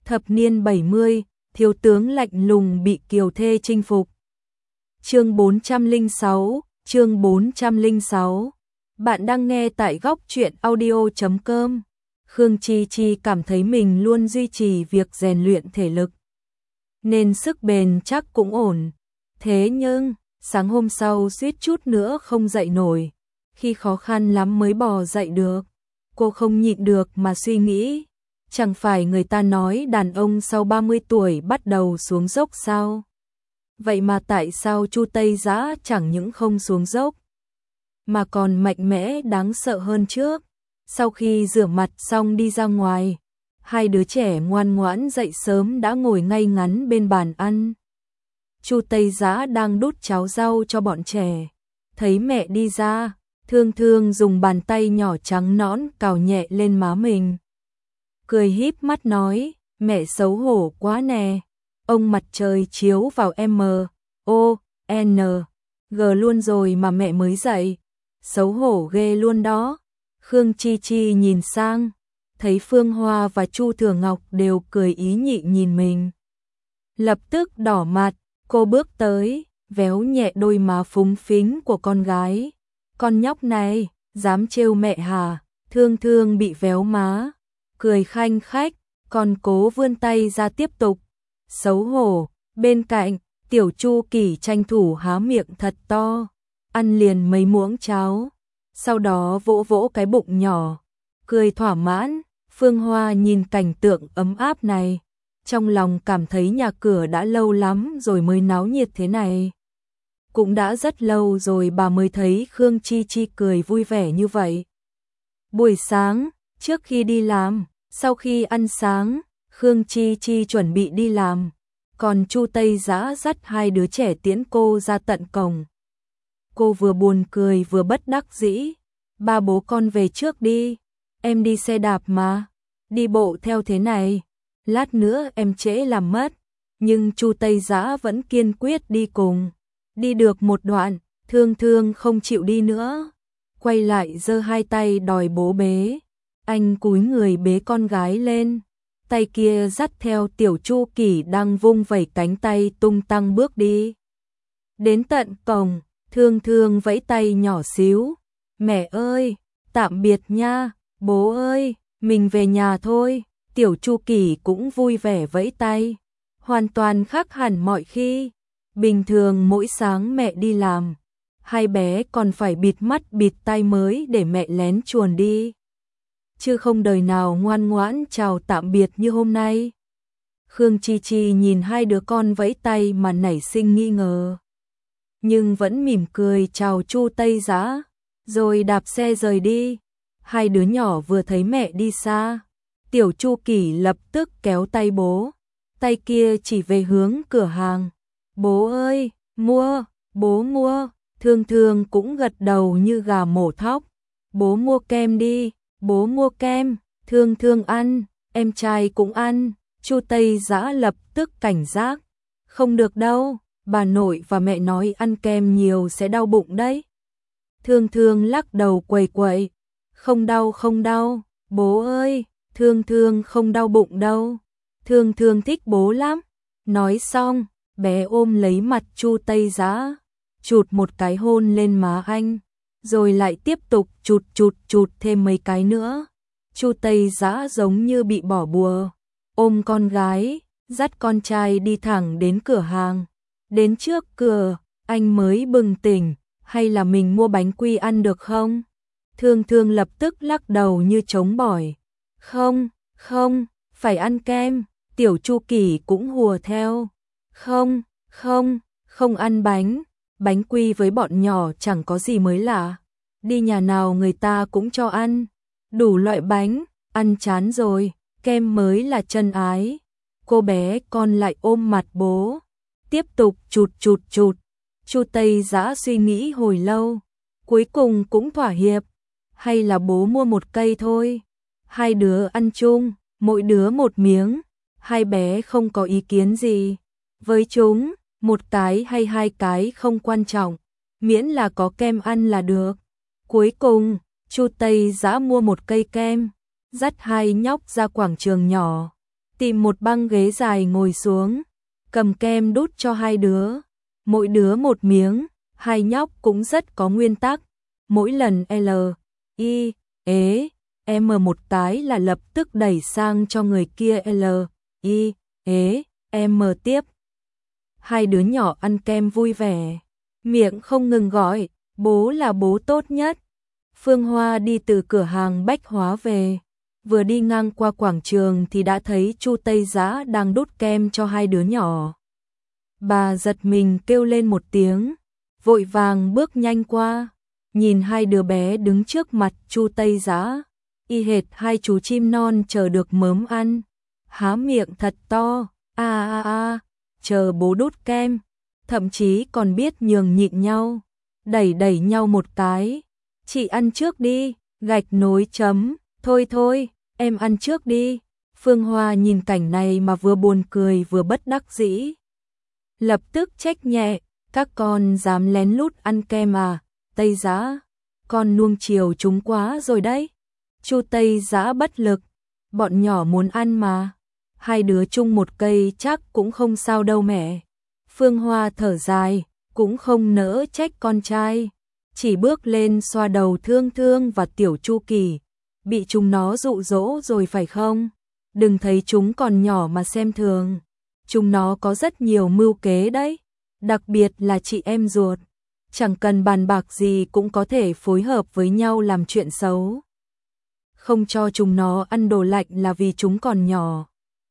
Thập niên 70, thiếu tướng lạnh lùng bị kiều thê chinh phục. Chương 406, chương 406. Bạn đang nghe tại góc truyện audio.com. Khương Chi Chi cảm thấy mình luôn duy trì việc rèn luyện thể lực, nên sức bền chắc cũng ổn. Thế nhưng, sáng hôm sau suýt chút nữa không dậy nổi, khi khó khăn lắm mới bò dậy được. Cô không nhịn được mà suy nghĩ, chẳng phải người ta nói đàn ông sau 30 tuổi bắt đầu xuống dốc sao? Vậy mà tại sao Chu Tây Dã chẳng những không xuống dốc, mà còn mạnh mẽ đáng sợ hơn trước? Sau khi rửa mặt xong đi ra ngoài, hai đứa trẻ ngoan ngoãn dậy sớm đã ngồi ngay ngắn bên bàn ăn. Chu Tây Dã đang đút cháo rau cho bọn trẻ, thấy mẹ đi ra, Thương Thương dùng bàn tay nhỏ trắng nõn cào nhẹ lên má mình, cười híp mắt nói, mẹ xấu hổ quá nè. Ông mặt trời chiếu vào M.O.N.G luôn rồi mà mẹ mới dậy, xấu hổ ghê luôn đó. Khương Chi Chi nhìn sang, thấy Phương Hoa và Chu Thừa Ngọc đều cười ý nhị nhìn mình, lập tức đỏ mặt. Cô bước tới, véo nhẹ đôi má phúng phính của con gái. Con nhóc này, dám trêu mẹ hả? Thương Thương bị véo má, cười khanh khách, còn cố vươn tay ra tiếp tục. Xấu hổ. Bên cạnh, Tiểu Chu Kỳ tranh thủ há miệng thật to, ăn liền mấy muỗng cháo, sau đó vỗ vỗ cái bụng nhỏ, cười thỏa mãn. Phương Hoa nhìn cảnh tượng ấm áp này, trong lòng cảm thấy nhà cửa đã lâu lắm rồi mới náo nhiệt thế này. Cũng đã rất lâu rồi bà mới thấy Khương Chi Chi cười vui vẻ như vậy. Buổi sáng, trước khi đi làm, sau khi ăn sáng, Khương Chi Chi chuẩn bị đi làm, còn Chu Tây Dã dắt hai đứa trẻ tiễn cô ra tận cổng. Cô vừa buồn cười vừa bất đắc dĩ, ba bố con về trước đi, em đi xe đạp mà, đi bộ theo thế này, lát nữa em trễ làm mất. Nhưng Chu Tây Dã vẫn kiên quyết đi cùng. Đi được một đoạn, Thương Thương không chịu đi nữa, quay lại giơ hai tay đòi bố bế. Anh cúi người bế con gái lên, tay kia dắt theo Tiểu Chu Kỳ đang vung vẩy cánh tay tung tăng bước đi. Đến tận cổng, Thương Thương vẫy tay nhỏ xíu, mẹ ơi, tạm biệt nha, bố ơi, mình về nhà thôi. Tiểu Chu Kỳ cũng vui vẻ vẫy tay, hoàn toàn khác hẳn mọi khi. Bình thường mỗi sáng mẹ đi làm, hai bé còn phải bịt mắt bịt tai mới để mẹ lén chuồn đi, chứ không đời nào ngoan ngoãn chào tạm biệt như hôm nay. Khương Chi Chi nhìn hai đứa con vẫy tay mà nảy sinh nghi ngờ, nhưng vẫn mỉm cười chào Chu Tây Dã, rồi đạp xe rời đi. Hai đứa nhỏ vừa thấy mẹ đi xa, Tiểu Chu Kỳ lập tức kéo tay bố, tay kia chỉ về hướng cửa hàng. Bố ơi, mua, bố mua. Thương Thương cũng gật đầu như gà mổ thóc. Bố mua kem đi, bố mua kem. Thương Thương ăn, em trai cũng ăn. Chu Tây Dã lập tức cảnh giác. Không được đâu, bà nội và mẹ nói ăn kem nhiều sẽ đau bụng đấy. Thương Thương lắc đầu quẩy quẩy. Không đau không đau, bố ơi, Thương Thương không đau bụng đâu. Thương Thương thích bố lắm. Nói xong, bé ôm lấy mặt Chu Tây Dã, chụt một cái hôn lên má anh, rồi lại tiếp tục chụt thêm mấy cái nữa. Chu Tây Dã giống như bị bỏ bùa, ôm con gái, dắt con trai đi thẳng đến cửa hàng. Đến trước cửa, anh mới bừng tỉnh, hay là mình mua bánh quy ăn được không? Thương Thương lập tức lắc đầu như trống bỏi. Không, không, phải ăn kem. Tiểu Chu Kỳ cũng hùa theo. Không, không, không ăn bánh. Bánh quy với bọn nhỏ chẳng có gì mới lạ. Đi nhà nào người ta cũng cho ăn. Đủ loại bánh, ăn chán rồi, kem mới là chân ái. Cô bé con lại ôm mặt bố, tiếp tục chụt. Chu Tây Dã suy nghĩ hồi lâu, cuối cùng cũng thỏa hiệp. Hay là bố mua một cây thôi, hai đứa ăn chung, mỗi đứa một miếng. Hai bé không có ý kiến gì. Với chúng, một cái hay hai cái không quan trọng, miễn là có kem ăn là được. Cuối cùng, Chu Tây Dã mua một cây kem, dắt hai nhóc ra quảng trường nhỏ. tìm một băng ghế dài ngồi xuống, cầm kem đút cho hai đứa, mỗi đứa một miếng, hai nhóc cũng rất có nguyên tắc, mỗi lần L, I, ế, M một cái là lập tức đẩy sang cho người kia L, I, ế, M tiếp. Hai đứa nhỏ ăn kem vui vẻ, miệng không ngừng gọi, bố là bố tốt nhất. Phương Hoa đi từ cửa hàng bách hóa về, vừa đi ngang qua quảng trường thì đã thấy Chu Tây Dã đang đút kem cho hai đứa nhỏ. Bà giật mình kêu lên một tiếng, vội vàng bước nhanh qua, nhìn hai đứa bé đứng trước mặt Chu Tây Dã, y hệt hai chú chim non chờ được mớm ăn, há miệng thật to, chờ bố đút kem, thậm chí còn biết nhường nhịn nhau, đẩy nhau một cái. Chị ăn trước đi, gạch nối chấm, thôi, em ăn trước đi. Phương Hoa nhìn cảnh này mà vừa buồn cười vừa bất đắc dĩ. Lập tức trách nhẹ, các con dám lén lút ăn kem à, Tây Dã, con nuông chiều chúng quá rồi đấy. Chu Tây Dã bất lực, bọn nhỏ muốn ăn mà, hai đứa chung một cây chắc cũng không sao đâu mẹ. Phương Hoa thở dài, cũng không nỡ trách con trai, chỉ bước lên xoa đầu Thương Thương và Tiểu Chu Kỳ, bị chúng nó dụ dỗ rồi phải không? Đừng thấy chúng còn nhỏ mà xem thường, chúng nó có rất nhiều mưu kế đấy, đặc biệt là chị em ruột, chẳng cần bàn bạc gì cũng có thể phối hợp với nhau làm chuyện xấu. Không cho chúng nó ăn đồ lạnh là vì chúng còn nhỏ,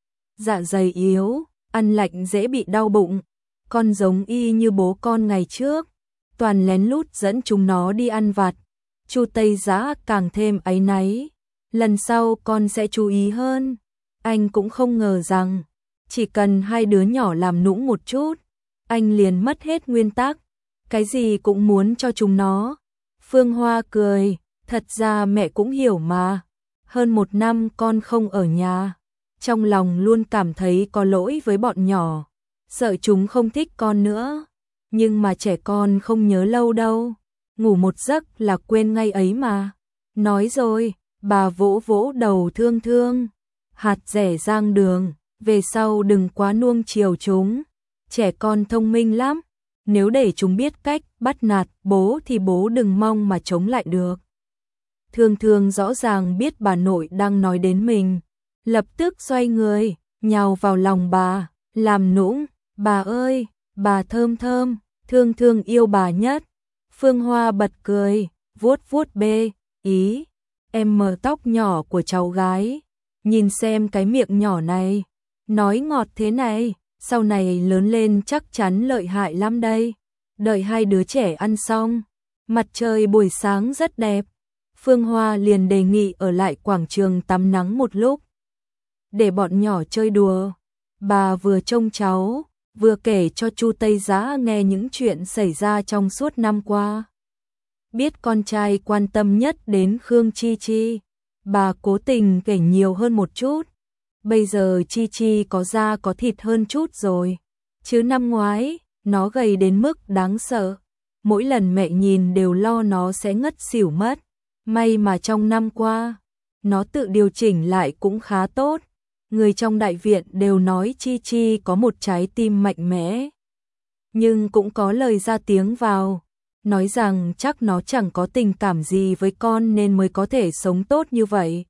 dạ dày yếu, ăn lạnh dễ bị đau bụng, con giống y như bố con ngày trước, toàn lén lút dẫn chúng nó đi ăn vặt. Chu Tây Dã càng thêm áy náy, lần sau con sẽ chú ý hơn. Anh cũng không ngờ rằng, chỉ cần hai đứa nhỏ làm nũng một chút, anh liền mất hết nguyên tắc, cái gì cũng muốn cho chúng nó. Phương Hoa cười, thật ra mẹ cũng hiểu mà, hơn 1 năm con không ở nhà, trong lòng luôn cảm thấy có lỗi với bọn nhỏ, sợ chúng không thích con nữa, nhưng mà trẻ con không nhớ lâu đâu, ngủ một giấc là quên ngay ấy mà. Nói rồi, bà vỗ vỗ đầu Thương Thương, hạt rẻ rang đường, về sau đừng quá nuông chiều chúng, trẻ con thông minh lắm, nếu để chúng biết cách bắt nạt bố thì bố đừng mong mà chống lại được. Thương Thương rõ ràng biết bà nội đang nói đến mình, lập tức xoay người, nhào vào lòng bà, làm nũng, bà ơi, bà thơm thơm, Thương Thương yêu bà nhất. Phương Hoa bật cười, vuốt vuốt bê, ý, em mờ tóc nhỏ của cháu gái, nhìn xem cái miệng nhỏ này, nói ngọt thế này, sau này lớn lên chắc chắn lợi hại lắm đây. Đợi hai đứa trẻ ăn xong, mặt trời buổi sáng rất đẹp, Phương Hoa liền đề nghị ở lại quảng trường tắm nắng một lúc, để bọn nhỏ chơi đùa. Bà vừa trông cháu, vừa kể cho Chu Tây Dã nghe những chuyện xảy ra trong suốt năm qua. Biết con trai quan tâm nhất đến Khương Chi Chi, bà cố tình kể nhiều hơn một chút. Bây giờ Chi Chi có da có thịt hơn chút rồi, chứ năm ngoái, nó gầy đến mức đáng sợ. Mỗi lần mẹ nhìn đều lo nó sẽ ngất xỉu mất. May mà trong năm qua, nó tự điều chỉnh lại cũng khá tốt. Người trong đại viện đều nói Chi Chi có một trái tim mạnh mẽ. Nhưng cũng có lời ra tiếng vào, nói rằng chắc nó chẳng có tình cảm gì với con nên mới có thể sống tốt như vậy.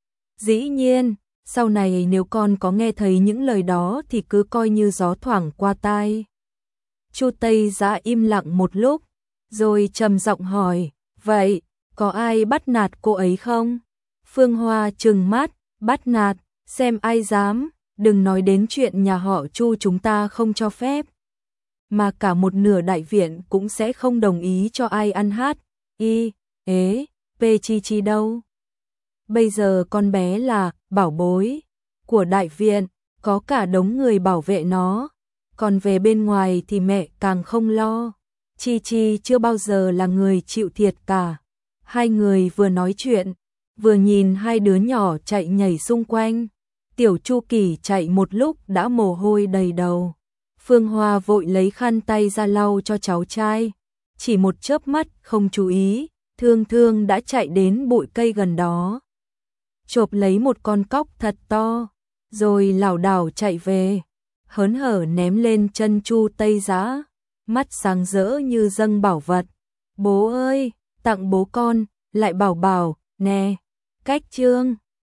Dĩ nhiên, sau này nếu con có nghe thấy những lời đó thì cứ coi như gió thoảng qua tai. Chu Tây Dã im lặng một lúc, rồi trầm giọng hỏi, vậy, có ai bắt nạt cô ấy không? Phương Hoa trừng mắt, bắt nạt, xem ai dám, đừng nói đến chuyện nhà họ Chu chúng ta không cho phép. Mà cả một nửa đại viện cũng sẽ không đồng ý cho ai ăn hát, y, ế, pê chi chi đâu. Bây giờ con bé là bảo bối của đại viện, có cả đống người bảo vệ nó. Còn về bên ngoài thì mẹ càng không lo. Chi Chi chưa bao giờ là người chịu thiệt cả. Hai người vừa nói chuyện, vừa nhìn hai đứa nhỏ chạy nhảy xung quanh. Tiểu Chu Kỳ chạy một lúc đã mồ hôi đầy đầu. Phương Hoa vội lấy khăn tay ra lau cho cháu trai. Chỉ một chớp mắt không chú ý, Thương Thương đã chạy đến bụi cây gần đó, chộp lấy một con cóc thật to, rồi lảo đảo chạy về, hớn hở ném lên chân Chu Tây Dã, mắt sáng rỡ như dâng bảo vật. Bố ơi, tặng bố con, lại bảo bảo, nè, cách trương.